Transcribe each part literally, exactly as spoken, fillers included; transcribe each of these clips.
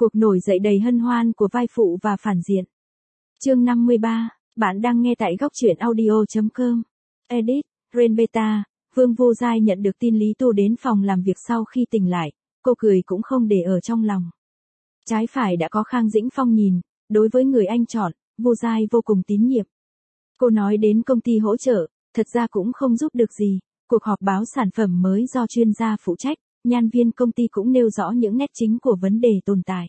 Cuộc nổi dậy đầy hân hoan của vai phụ và phản diện. Chương năm mươi ba, bạn đang nghe tại góc truyện audio chấm com. Edit, Ren Beta, Vương Vô Giai nhận được tin Lý Tu đến phòng làm việc sau khi tỉnh lại, cô cười cũng không để ở trong lòng. Trái phải đã có Khang Dĩnh Phong nhìn, đối với người anh chọn, Vô Giai vô cùng tín nhiệm. Cô nói đến công ty hỗ trợ, thật ra cũng không giúp được gì, cuộc họp báo sản phẩm mới do chuyên gia phụ trách, nhân viên công ty cũng nêu rõ những nét chính của vấn đề tồn tại.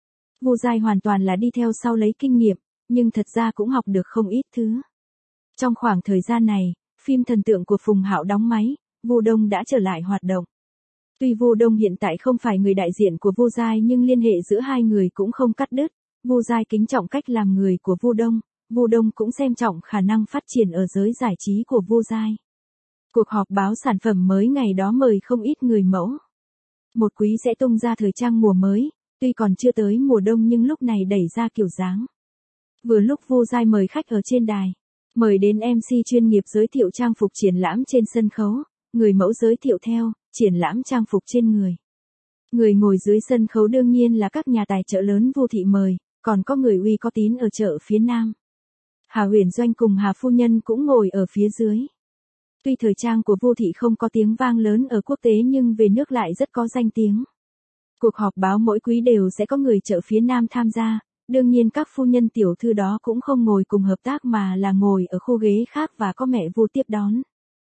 Vô Giai hoàn toàn là đi theo sau lấy kinh nghiệm, nhưng thật ra cũng học được không ít thứ. Trong khoảng thời gian này, phim thần tượng của Phùng Hạo đóng máy, Vu Đông đã trở lại hoạt động. Tuy Vu Đông hiện tại không phải người đại diện của Vô Giai nhưng liên hệ giữa hai người cũng không cắt đứt. Vô Giai kính trọng cách làm người của Vu Đông, Vu Đông cũng xem trọng khả năng phát triển ở giới giải trí của Vô Giai. Cuộc họp báo sản phẩm mới ngày đó mời không ít người mẫu. Một quý sẽ tung ra thời trang mùa mới, tuy còn chưa tới mùa đông nhưng lúc này đẩy ra kiểu dáng. Vừa lúc Vô Giai mời khách ở trên đài, mời đến em xê chuyên nghiệp giới thiệu trang phục triển lãm trên sân khấu, người mẫu giới thiệu theo, triển lãm trang phục trên người. Người ngồi dưới sân khấu đương nhiên là các nhà tài trợ lớn Vu thị mời, còn có người uy có tín ở chợ phía Nam. Hà Huyền Doanh cùng Hà Phu Nhân cũng ngồi ở phía dưới. Tuy thời trang của Vu thị không có tiếng vang lớn ở quốc tế nhưng về nước lại rất có danh tiếng. Cuộc họp báo mỗi quý đều sẽ có người chợ phía Nam tham gia, đương nhiên các phu nhân tiểu thư đó cũng không ngồi cùng hợp tác mà là ngồi ở khu ghế khác và có mẹ Vu tiếp đón.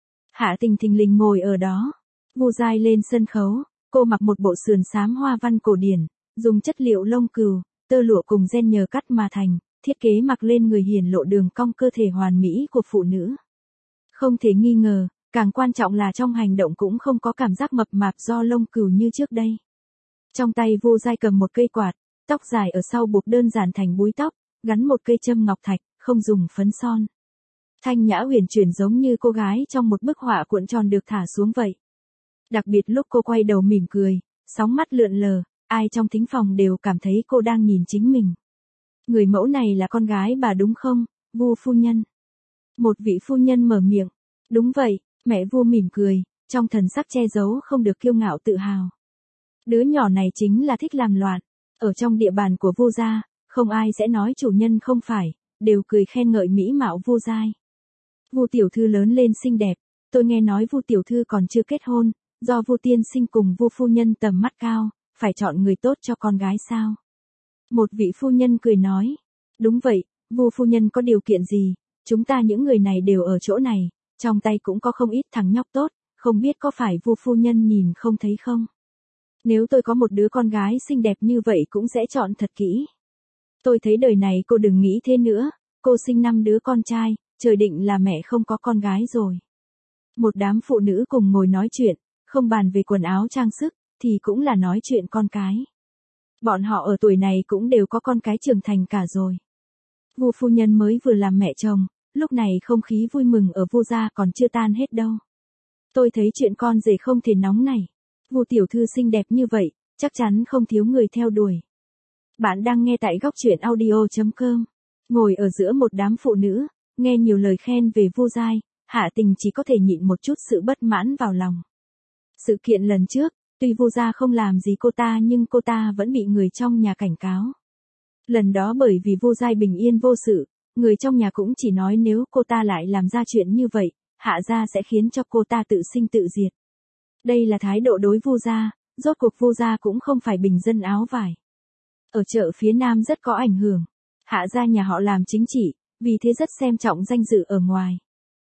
Hạ Tình thình lình ngồi ở đó. Vô Giai lên sân khấu, cô mặc một bộ sườn xám hoa văn cổ điển, dùng chất liệu lông cừu, tơ lụa cùng ren nhờ cắt mà thành, thiết kế mặc lên người hiển lộ đường cong cơ thể hoàn mỹ của phụ nữ. Không thể nghi ngờ, càng quan trọng là trong hành động cũng không có cảm giác mập mạp do lông cừu như trước đây. Trong tay Vô Giai cầm một cây quạt, tóc dài ở sau buộc đơn giản thành búi tóc, gắn một cây châm ngọc thạch, không dùng phấn son. Thanh nhã huyền chuyển giống như cô gái trong một bức họa cuộn tròn được thả xuống vậy. Đặc biệt lúc cô quay đầu mỉm cười, sóng mắt lượn lờ, ai trong thính phòng đều cảm thấy cô đang nhìn chính mình. Người mẫu này là con gái bà đúng không, Vu phu nhân? Một vị phu nhân mở miệng. Đúng vậy, mẹ Vu mỉm cười, trong thần sắc che giấu không được kiêu ngạo tự hào. Đứa nhỏ này chính là thích làm loạn. Ở trong địa bàn của Vu gia, không ai sẽ nói chủ nhân không phải, đều cười khen ngợi mỹ mạo Vu Giai. Vu tiểu thư lớn lên xinh đẹp, tôi nghe nói Vu tiểu thư còn chưa kết hôn, do Vu tiên sinh cùng Vu phu nhân tầm mắt cao, phải chọn người tốt cho con gái sao? Một vị phu nhân cười nói, đúng vậy, Vu phu nhân có điều kiện gì, chúng ta những người này đều ở chỗ này, trong tay cũng có không ít thằng nhóc tốt, không biết có phải Vu phu nhân nhìn không thấy không? Nếu tôi có một đứa con gái xinh đẹp như vậy cũng sẽ chọn thật kỹ. Tôi thấy đời này cô đừng nghĩ thế nữa, cô sinh năm đứa con trai, trời định là mẹ không có con gái rồi. Một đám phụ nữ cùng ngồi nói chuyện, không bàn về quần áo trang sức, thì cũng là nói chuyện con cái. Bọn họ ở tuổi này cũng đều có con cái trưởng thành cả rồi. Vu phu nhân mới vừa làm mẹ chồng, lúc này không khí vui mừng ở Vu gia còn chưa tan hết đâu. Tôi thấy chuyện con rể không thể nóng này. Vu tiểu thư xinh đẹp như vậy, chắc chắn không thiếu người theo đuổi. Bạn đang nghe tại góc truyện audio chấm com. Ngồi ở giữa một đám phụ nữ, nghe nhiều lời khen về Vu Giai, Hạ Tình chỉ có thể nhịn một chút sự bất mãn vào lòng. Sự kiện lần trước, tuy Vu gia không làm gì cô ta nhưng cô ta vẫn bị người trong nhà cảnh cáo. Lần đó bởi vì Vu Giai bình yên vô sự, người trong nhà cũng chỉ nói nếu cô ta lại làm ra chuyện như vậy, Hạ gia sẽ khiến cho cô ta tự sinh tự diệt. Đây là thái độ đối Vu gia, rốt cuộc Vu gia cũng không phải bình dân áo vải. Ở chợ phía Nam rất có ảnh hưởng. Hạ gia nhà họ làm chính trị, vì thế rất xem trọng danh dự ở ngoài.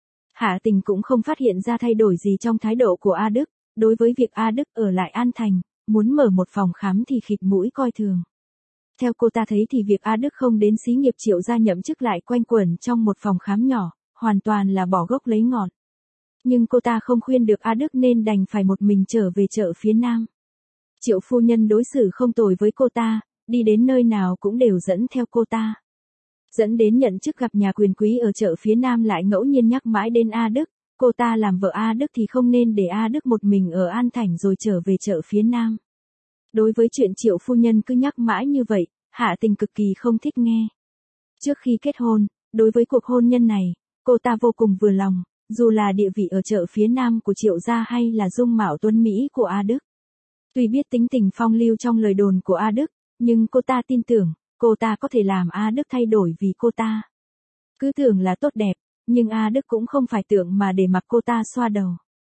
Hạ Tình cũng không phát hiện ra thay đổi gì trong thái độ của A Đức, đối với việc A Đức ở lại An Thành, muốn mở một phòng khám thì khịt mũi coi thường. Theo cô ta thấy thì việc A Đức không đến xí nghiệp Triệu gia nhậm chức lại quanh quẩn trong một phòng khám nhỏ, hoàn toàn là bỏ gốc lấy ngọn. Nhưng cô ta không khuyên được A Đức nên đành phải một mình trở về chợ phía Nam. Triệu phu nhân đối xử không tồi với cô ta, đi đến nơi nào cũng đều dẫn theo cô ta. Dẫn đến nhận chức gặp nhà quyền quý ở chợ phía Nam lại ngẫu nhiên nhắc mãi đến A Đức, cô ta làm vợ A Đức thì không nên để A Đức một mình ở An Thành rồi trở về chợ phía Nam. Đối với chuyện Triệu phu nhân cứ nhắc mãi như vậy, Hạ Tình cực kỳ không thích nghe. Trước khi kết hôn, đối với cuộc hôn nhân này, cô ta vô cùng vừa lòng, dù là địa vị ở chợ phía Nam của Triệu gia hay là dung mạo tuấn mỹ của A Đức. Tuy biết tính tình phong lưu trong lời đồn của A Đức, Nhưng cô ta tin tưởng, cô ta có thể làm A Đức thay đổi vì cô ta. Cứ tưởng là tốt đẹp, nhưng A Đức cũng không phải tượng mà để mặc cô ta xoa đầu.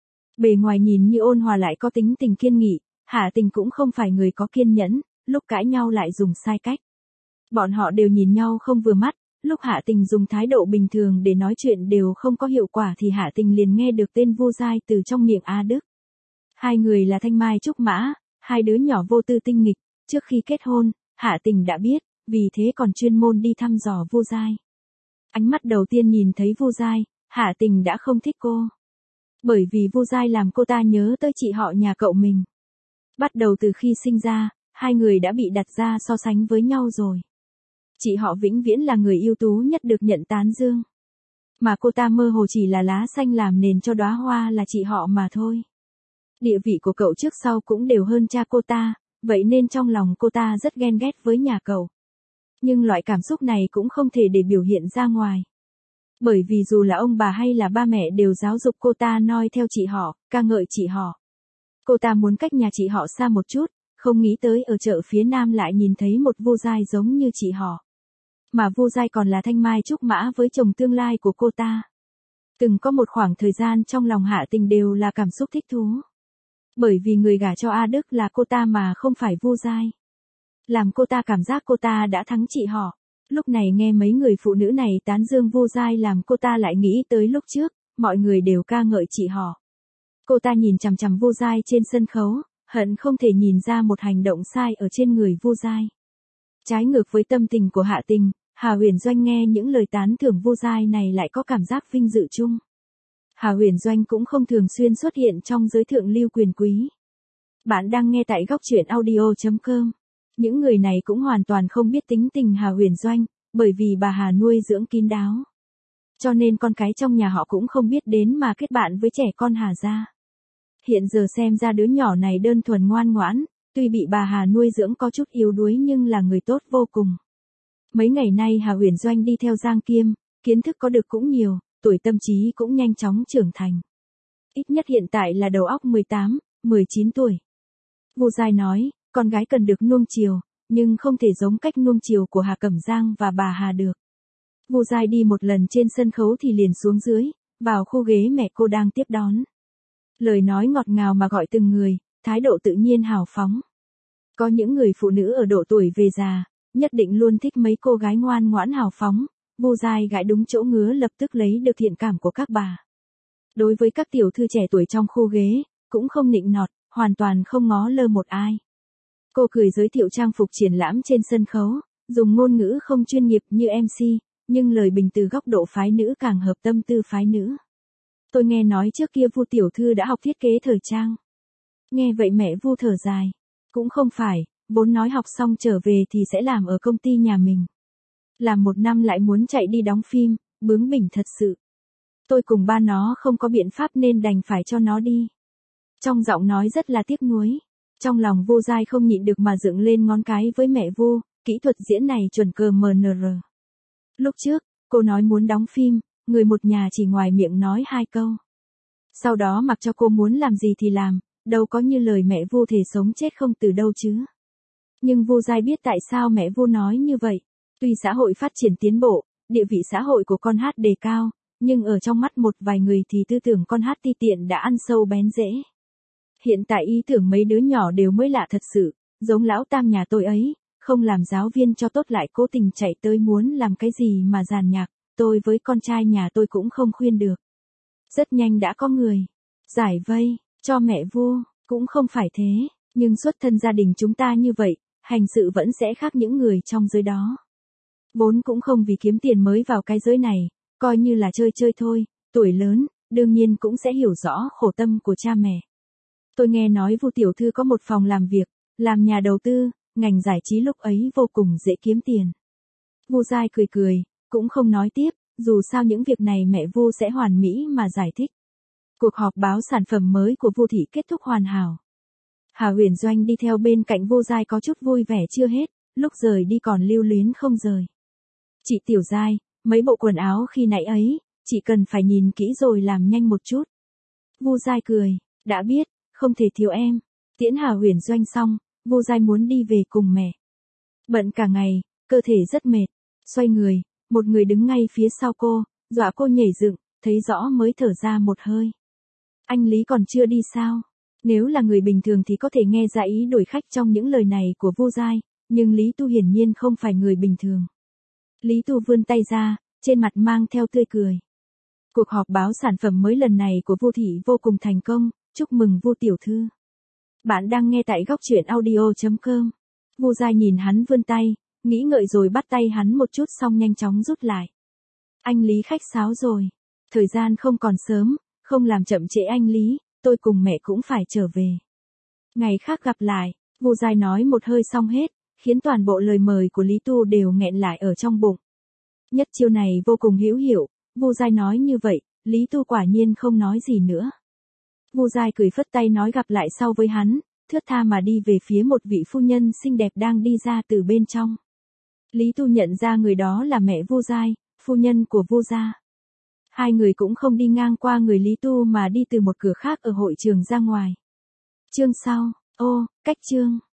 Bề ngoài nhìn như ôn hòa lại có tính tình kiên nghị, Hạ Tình cũng không phải người có kiên nhẫn, lúc cãi nhau lại dùng sai cách. Bọn họ đều nhìn nhau không vừa mắt, lúc Hạ Tình dùng thái độ bình thường để nói chuyện đều không có hiệu quả thì Hạ Tình liền nghe được tên Vu Giai từ trong miệng A Đức. Hai người là thanh mai trúc mã, hai đứa nhỏ vô tư tinh nghịch, trước khi kết hôn, Hạ Tình đã biết, vì thế còn chuyên môn đi thăm dò Vu Giai. Ánh mắt đầu tiên nhìn thấy Vu Giai, Hạ Tình đã không thích cô. Bởi vì Vu Giai làm cô ta nhớ tới chị họ nhà cậu mình. Bắt đầu từ khi sinh ra, hai người đã bị đặt ra so sánh với nhau rồi. Chị họ vĩnh viễn là người ưu tú nhất được nhận tán dương. Mà cô ta mơ hồ chỉ là lá xanh làm nền cho đóa hoa là chị họ mà thôi. Địa vị của cậu trước sau cũng đều hơn cha cô ta, vậy nên trong lòng cô ta rất ghen ghét với nhà cậu. Nhưng loại cảm xúc này cũng không thể để biểu hiện ra ngoài. Bởi vì dù là ông bà hay là ba mẹ đều giáo dục cô ta noi theo chị họ, ca ngợi chị họ. Cô ta muốn cách nhà chị họ xa một chút, không nghĩ tới ở chợ phía Nam lại nhìn thấy một Vu Giai giống như chị họ. Mà Vu Giai còn là thanh mai trúc mã với chồng tương lai của cô ta. Từng có một khoảng thời gian trong lòng Hạ Tình đều là cảm xúc thích thú. Bởi vì người gả cho A Đức là cô ta mà không phải Vu Giai. Làm cô ta cảm giác cô ta đã thắng chị họ. Lúc này nghe mấy người phụ nữ này tán dương Vu Giai làm cô ta lại nghĩ tới lúc trước, mọi người đều ca ngợi chị họ. Cô ta nhìn chằm chằm Vu Giai trên sân khấu, hận không thể nhìn ra một hành động sai ở trên người Vu Giai. Trái ngược với tâm tình của Hạ Tình, Hà Huyền Doanh nghe những lời tán thưởng Vu Giai này lại có cảm giác vinh dự chung. Hà Huyền Doanh cũng không thường xuyên xuất hiện trong giới thượng lưu quyền quý. Bạn đang nghe tại góc truyện audio chấm com. Những người này cũng hoàn toàn không biết tính tình Hà Huyền Doanh, bởi vì bà Hà nuôi dưỡng kín đáo. Cho nên con cái trong nhà họ cũng không biết đến mà kết bạn với trẻ con Hà gia. Hiện giờ xem ra đứa nhỏ này đơn thuần ngoan ngoãn, tuy bị bà Hà nuôi dưỡng có chút yếu đuối nhưng là người tốt vô cùng. Mấy ngày nay Hà Huyền Doanh đi theo Giang Kiêm, kiến thức có được cũng nhiều, tuổi tâm trí cũng nhanh chóng trưởng thành. Ít nhất hiện tại là đầu óc mười tám, mười chín tuổi. Vu Giai nói, con gái cần được nuông chiều, nhưng không thể giống cách nuông chiều của Hà Cẩm Giang và bà Hà được. Vu Giai đi một lần trên sân khấu thì liền xuống dưới, vào khu ghế mẹ cô đang tiếp đón. Lời nói ngọt ngào mà gọi từng người, thái độ tự nhiên hào phóng. Có những người phụ nữ ở độ tuổi về già, nhất định luôn thích mấy cô gái ngoan ngoãn hào phóng, Vu Giai gãi đúng chỗ ngứa lập tức lấy được thiện cảm của các bà. Đối với các tiểu thư trẻ tuổi trong khu ghế, cũng không nịnh nọt, hoàn toàn không ngó lơ một ai. Cô cười giới thiệu trang phục triển lãm trên sân khấu, dùng ngôn ngữ không chuyên nghiệp như em xê, nhưng lời bình từ góc độ phái nữ càng hợp tâm tư phái nữ. Tôi nghe nói trước kia Vu tiểu thư đã học thiết kế thời trang. Nghe vậy mẹ Vu thở dài. Cũng không phải, vốn nói học xong trở về thì sẽ làm ở công ty nhà mình. Làm một năm lại muốn chạy đi đóng phim, bướng bỉnh thật sự. Tôi cùng ba nó không có biện pháp nên đành phải cho nó đi. Trong giọng nói rất là tiếc nuối. Trong lòng Vu Giai không nhịn được mà dựng lên ngón cái với mẹ Vu, kỹ thuật diễn này chuẩn cờ em en rờ. Lúc trước, cô nói muốn đóng phim, người một nhà chỉ ngoài miệng nói hai câu. Sau đó mặc cho cô muốn làm gì thì làm, đâu có như lời mẹ Vu thề sống chết không từ đâu chứ. Nhưng Vu Giai biết tại sao mẹ Vu nói như vậy. Tuy xã hội phát triển tiến bộ, địa vị xã hội của con hát đề cao, nhưng ở trong mắt một vài người thì tư tưởng con hát ti tiện đã ăn sâu bén rễ. Hiện tại ý tưởng mấy đứa nhỏ đều mới lạ thật sự, giống lão tam nhà tôi ấy, không làm giáo viên cho tốt lại cố tình chạy tới muốn làm cái gì mà giàn nhạc, tôi với con trai nhà tôi cũng không khuyên được. Rất nhanh đã có người giải vây cho mẹ Vu, cũng không phải thế, nhưng xuất thân gia đình chúng ta như vậy, hành sự vẫn sẽ khác những người trong giới đó. Vốn cũng không vì kiếm tiền mới vào cái giới này, coi như là chơi chơi thôi, tuổi lớn, đương nhiên cũng sẽ hiểu rõ khổ tâm của cha mẹ. Tôi nghe nói Vu tiểu thư có một phòng làm việc, làm nhà đầu tư, ngành giải trí lúc ấy vô cùng dễ kiếm tiền. Vu Giai cười cười, cũng không nói tiếp, dù sao những việc này mẹ Vu sẽ hoàn mỹ mà giải thích. Cuộc họp báo sản phẩm mới của Vu thị kết thúc hoàn hảo. Hà Huyền Doanh đi theo bên cạnh Vu Giai có chút vui vẻ chưa hết, lúc rời đi còn lưu luyến không rời. Chị Tiểu Giai, mấy bộ quần áo khi nãy ấy, chị cần phải nhìn kỹ rồi làm nhanh một chút. Vu Giai cười, đã biết, không thể thiếu em. Tiễn Hà Huyền Doanh xong, Vu Giai muốn đi về cùng mẹ. Bận cả ngày, cơ thể rất mệt. Xoay người, một người đứng ngay phía sau cô, dọa cô nhảy dựng, thấy rõ mới thở ra một hơi. Anh Lý còn chưa đi sao? Nếu là người bình thường thì có thể nghe ra ý đổi khách trong những lời này của Vu Giai, nhưng Lý Tu hiển nhiên không phải người bình thường. Lý Tu vươn tay ra, trên mặt mang theo tươi cười. Cuộc họp báo sản phẩm mới lần này của Vu thị vô cùng thành công, chúc mừng Vu tiểu thư. Bạn đang nghe tại góc truyện audio chấm com. Vu Giai nhìn hắn vươn tay, nghĩ ngợi rồi bắt tay hắn một chút xong nhanh chóng rút lại. Anh Lý khách sáo rồi. Thời gian không còn sớm, không làm chậm trễ anh Lý, tôi cùng mẹ cũng phải trở về. Ngày khác gặp lại, Vu Giai nói một hơi xong hết, khiến toàn bộ lời mời của Lý Tu đều nghẹn lại ở trong bụng. Nhất chiêu này vô cùng hữu hiệu, Vu Giai nói như vậy, Lý Tu quả nhiên không nói gì nữa. Vu Giai cười phất tay nói gặp lại sau với hắn, thướt tha mà đi về phía một vị phu nhân xinh đẹp đang đi ra từ bên trong. Lý Tu nhận ra người đó là mẹ Vu Giai, phu nhân của Vu gia. Hai người cũng không đi ngang qua người Lý Tu mà đi từ một cửa khác ở hội trường ra ngoài. Chương sau, ô, cách chương.